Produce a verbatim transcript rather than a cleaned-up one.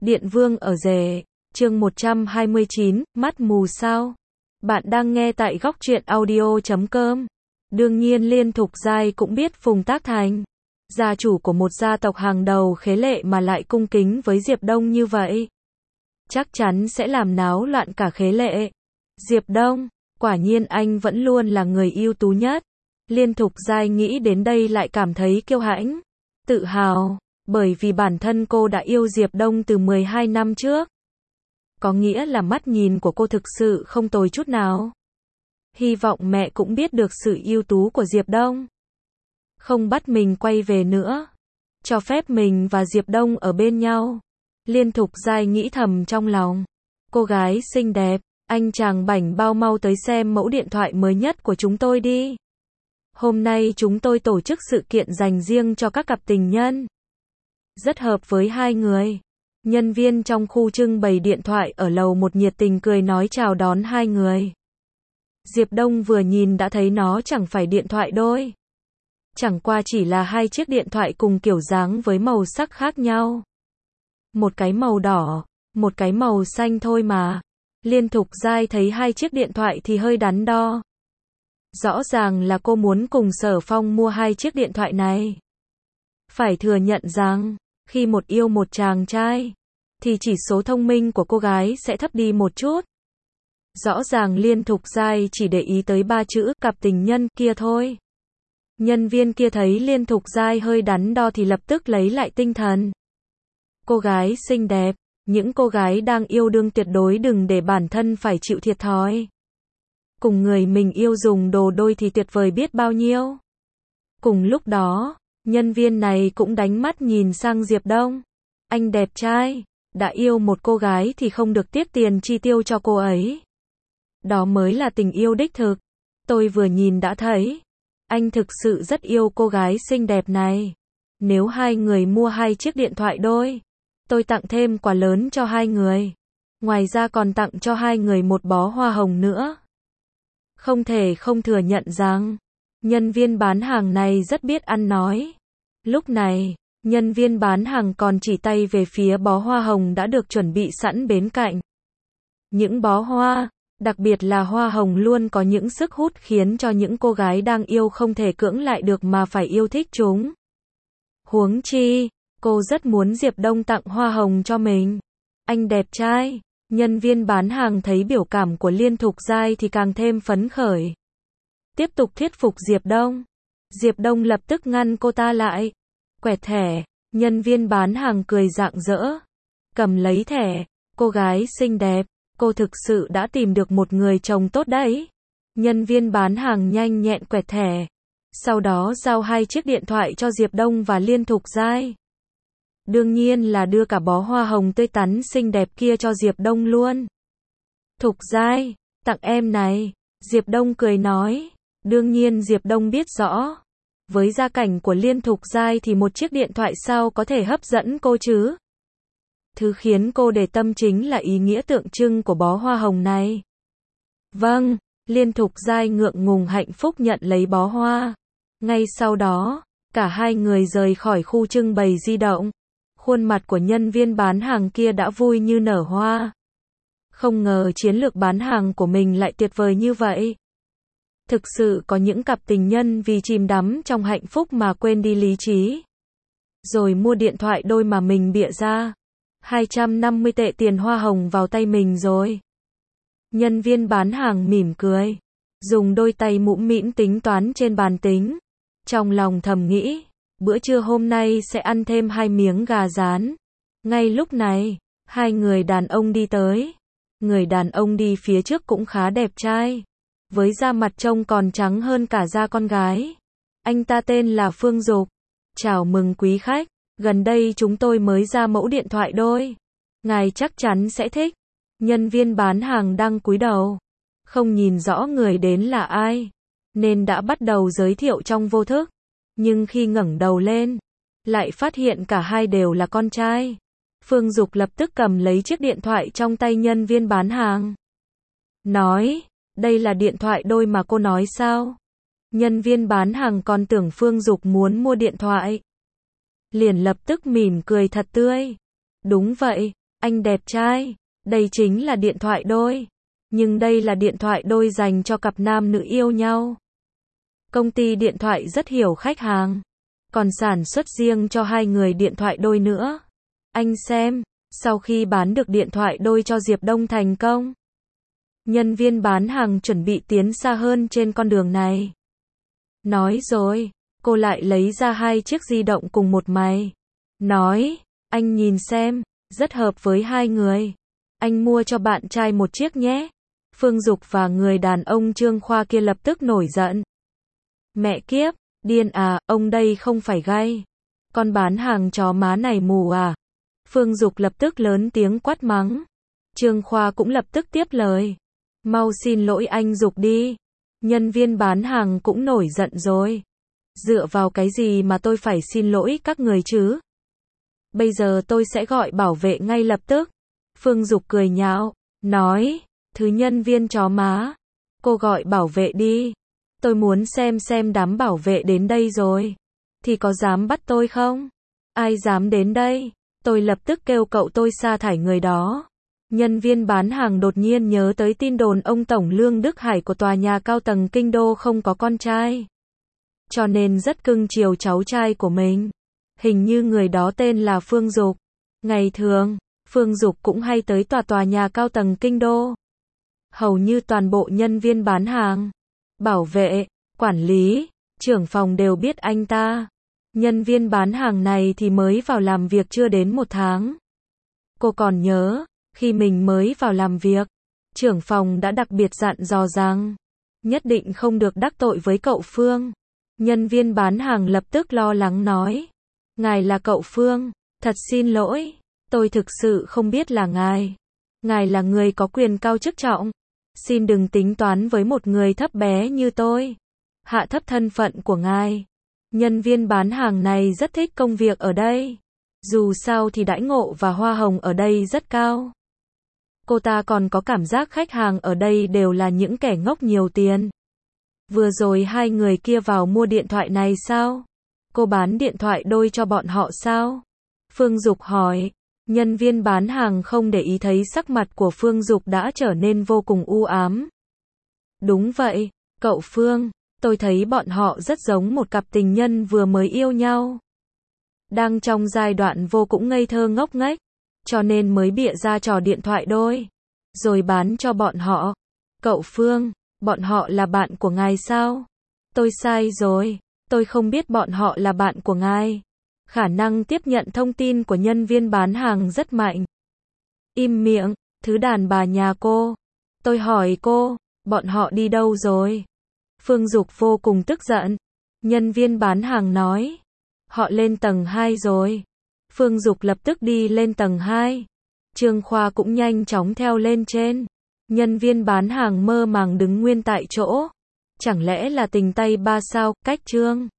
Điện Vương ở rể, chương một trăm hai mươi chín, mắt mù sao? Bạn đang nghe tại góc truyện audio chấm com. Đương nhiên Liên Thục Giai cũng biết Phùng Tác Thành, gia chủ của một gia tộc hàng đầu khế lệ mà lại cung kính với Diệp Đông như vậy, chắc chắn sẽ làm náo loạn cả khế lệ. Diệp Đông, quả nhiên anh vẫn luôn là người ưu tú nhất. Liên Thục Giai nghĩ đến đây lại cảm thấy kiêu hãnh, tự hào, bởi vì bản thân cô đã yêu Diệp Đông từ mười hai năm trước. Có nghĩa là mắt nhìn của cô thực sự không tồi chút nào. Hy vọng mẹ cũng biết được sự ưu tú của Diệp Đông, không bắt mình quay về nữa, cho phép mình và Diệp Đông ở bên nhau. Liên Thục Giai nghĩ thầm trong lòng. Cô gái xinh đẹp, anh chàng bảnh bao mau tới xem mẫu điện thoại mới nhất của chúng tôi đi. Hôm nay chúng tôi tổ chức sự kiện dành riêng cho các cặp tình nhân, rất hợp với hai người. Nhân viên trong khu trưng bày điện thoại ở lầu một nhiệt tình cười nói chào đón hai người. Diệp Đông vừa nhìn đã thấy nó chẳng phải điện thoại đôi, chẳng qua chỉ là hai chiếc điện thoại cùng kiểu dáng với màu sắc khác nhau. Một cái màu đỏ, một cái màu xanh thôi mà. Liên Thục Giai thấy hai chiếc điện thoại thì hơi đắn đo. Rõ ràng là cô muốn cùng Sở Phong mua hai chiếc điện thoại này. Phải thừa nhận rằng, khi một yêu một chàng trai, thì chỉ số thông minh của cô gái sẽ thấp đi một chút. Rõ ràng Liên Thục Giai chỉ để ý tới ba chữ cặp tình nhân kia thôi. Nhân viên kia thấy Liên Thục Giai hơi đắn đo thì lập tức lấy lại tinh thần. Cô gái xinh đẹp, những cô gái đang yêu đương tuyệt đối đừng để bản thân phải chịu thiệt thòi. Cùng người mình yêu dùng đồ đôi thì tuyệt vời biết bao nhiêu. Cùng lúc đó, nhân viên này cũng đánh mắt nhìn sang Diệp Đông. Anh đẹp trai, đã yêu một cô gái thì không được tiếc tiền chi tiêu cho cô ấy. Đó mới là tình yêu đích thực. Tôi vừa nhìn đã thấy, anh thực sự rất yêu cô gái xinh đẹp này. Nếu hai người mua hai chiếc điện thoại đôi, tôi tặng thêm quà lớn cho hai người. Ngoài ra còn tặng cho hai người một bó hoa hồng nữa. Không thể không thừa nhận rằng, nhân viên bán hàng này rất biết ăn nói. Lúc này, nhân viên bán hàng còn chỉ tay về phía bó hoa hồng đã được chuẩn bị sẵn bên cạnh. Những bó hoa, đặc biệt là hoa hồng luôn có những sức hút khiến cho những cô gái đang yêu không thể cưỡng lại được mà phải yêu thích chúng. Huống chi, cô rất muốn Diệp Đông tặng hoa hồng cho mình. Anh đẹp trai. Nhân viên bán hàng thấy biểu cảm của Liên Thục Giai thì càng thêm phấn khởi. Tiếp tục thuyết phục Diệp Đông. Diệp Đông lập tức ngăn cô ta lại. Quẹt thẻ. Nhân viên bán hàng cười rạng rỡ. Cầm lấy thẻ. Cô gái xinh đẹp, cô thực sự đã tìm được một người chồng tốt đấy. Nhân viên bán hàng nhanh nhẹn quẹt thẻ. Sau đó giao hai chiếc điện thoại cho Diệp Đông và Liên Thục Giai. Đương nhiên là đưa cả bó hoa hồng tươi tắn xinh đẹp kia cho Diệp Đông luôn. Thục Giai, tặng em này. Diệp Đông cười nói. Đương nhiên Diệp Đông biết rõ, với gia cảnh của Liên Thục Giai thì một chiếc điện thoại sao có thể hấp dẫn cô chứ. Thứ khiến cô để tâm chính là ý nghĩa tượng trưng của bó hoa hồng này. Vâng, Liên Thục Giai ngượng ngùng hạnh phúc nhận lấy bó hoa. Ngay sau đó, cả hai người rời khỏi khu trưng bày di động. Khuôn mặt của nhân viên bán hàng kia đã vui như nở hoa. Không ngờ chiến lược bán hàng của mình lại tuyệt vời như vậy. Thực sự có những cặp tình nhân vì chìm đắm trong hạnh phúc mà quên đi lý trí. Rồi mua điện thoại đôi mà mình bịa ra. hai trăm năm mươi tệ tiền hoa hồng vào tay mình rồi. Nhân viên bán hàng mỉm cười, dùng đôi tay mũm mĩm tính toán trên bàn tính. Trong lòng thầm nghĩ, bữa trưa hôm nay sẽ ăn thêm hai miếng gà rán. Ngay lúc này, hai người đàn ông đi tới. Người đàn ông đi phía trước cũng khá đẹp trai, với da mặt trông còn trắng hơn cả da con gái. Anh ta tên là Phương Dục. Chào mừng quý khách, gần đây chúng tôi mới ra mẫu điện thoại đôi. Ngài chắc chắn sẽ thích. Nhân viên bán hàng đang cúi đầu, không nhìn rõ người đến là ai, nên đã bắt đầu giới thiệu trong vô thức. Nhưng khi ngẩng đầu lên, lại phát hiện cả hai đều là con trai. Phương Dục lập tức cầm lấy chiếc điện thoại trong tay nhân viên bán hàng. Nói, đây là điện thoại đôi mà cô nói sao? Nhân viên bán hàng còn tưởng Phương Dục muốn mua điện thoại. Liền lập tức mỉm cười thật tươi. Đúng vậy, Anh đẹp trai, đây chính là điện thoại đôi. Nhưng đây là điện thoại đôi dành cho cặp nam nữ yêu nhau. Công ty điện thoại rất hiểu khách hàng, còn sản xuất riêng cho hai người điện thoại đôi nữa. Anh xem, sau khi bán được điện thoại đôi cho Diệp Đông thành công, nhân viên bán hàng chuẩn bị tiến xa hơn trên con đường này. Nói rồi, cô lại lấy ra hai chiếc di động cùng một máy. Nói, anh nhìn xem, rất hợp với hai người. Anh mua cho bạn trai một chiếc nhé. Phương Dục và người đàn ông Trương Khoa kia lập tức nổi giận. Mẹ kiếp, điên à, ông đây không phải gay. Con bán hàng chó má này mù à. Phương Dục lập tức lớn tiếng quát mắng. Trương Khoa cũng lập tức tiếp lời. Mau xin lỗi anh Dục đi. Nhân viên bán hàng cũng nổi giận rồi. Dựa vào cái gì mà tôi phải xin lỗi các người chứ? Bây giờ tôi sẽ gọi bảo vệ ngay lập tức. Phương Dục cười nhạo, nói, thứ nhân viên chó má, cô gọi bảo vệ đi. Tôi muốn xem xem đám bảo vệ đến đây rồi, thì có dám bắt tôi không? Ai dám đến đây? Tôi lập tức kêu cậu tôi sa thải người đó. Nhân viên bán hàng đột nhiên nhớ tới tin đồn ông Tổng Lương Đức Hải của tòa nhà cao tầng kinh đô không có con trai, cho nên rất cưng chiều cháu trai của mình. Hình như người đó tên là Phương Dục. Ngày thường, Phương Dục cũng hay tới tòa tòa nhà cao tầng kinh đô. Hầu như toàn bộ nhân viên bán hàng, bảo vệ, quản lý, trưởng phòng đều biết anh ta. Nhân viên bán hàng này thì mới vào làm việc chưa đến một tháng. Cô còn nhớ, khi mình mới vào làm việc, trưởng phòng đã đặc biệt dặn dò rằng, nhất định không được đắc tội với cậu Phương. Nhân viên bán hàng lập tức lo lắng nói, ngài là cậu Phương, thật xin lỗi, tôi thực sự không biết là ngài. Ngài là người có quyền cao chức trọng, xin đừng tính toán với một người thấp bé như tôi, hạ thấp thân phận của ngài. Nhân viên bán hàng này rất thích công việc ở đây, dù sao thì đãi ngộ và hoa hồng ở đây rất cao. Cô ta còn có cảm giác khách hàng ở đây đều là những kẻ ngốc nhiều tiền. Vừa rồi hai người kia vào mua điện thoại này sao? Cô bán điện thoại đôi cho bọn họ sao? Phương Dục hỏi. Nhân viên bán hàng không để ý thấy sắc mặt của Phương Dục đã trở nên vô cùng u ám. Đúng vậy, cậu Phương, tôi thấy bọn họ rất giống một cặp tình nhân vừa mới yêu nhau. Đang trong giai đoạn vô cùng ngây thơ ngốc nghếch, cho nên mới bịa ra trò điện thoại đôi, rồi bán cho bọn họ. Cậu Phương, bọn họ là bạn của ngài sao? Tôi sai rồi, tôi không biết bọn họ là bạn của ngài. Khả năng tiếp nhận thông tin của nhân viên bán hàng rất mạnh. Im miệng, thứ đàn bà nhà cô. Tôi hỏi cô, bọn họ đi đâu rồi? Phương Dục vô cùng tức giận. Nhân viên bán hàng nói, họ lên tầng hai rồi. Phương Dục lập tức đi lên tầng hai. Trương Khoa cũng nhanh chóng theo lên trên. Nhân viên bán hàng mơ màng đứng nguyên tại chỗ. Chẳng lẽ là tình tay ba sao, cách Trương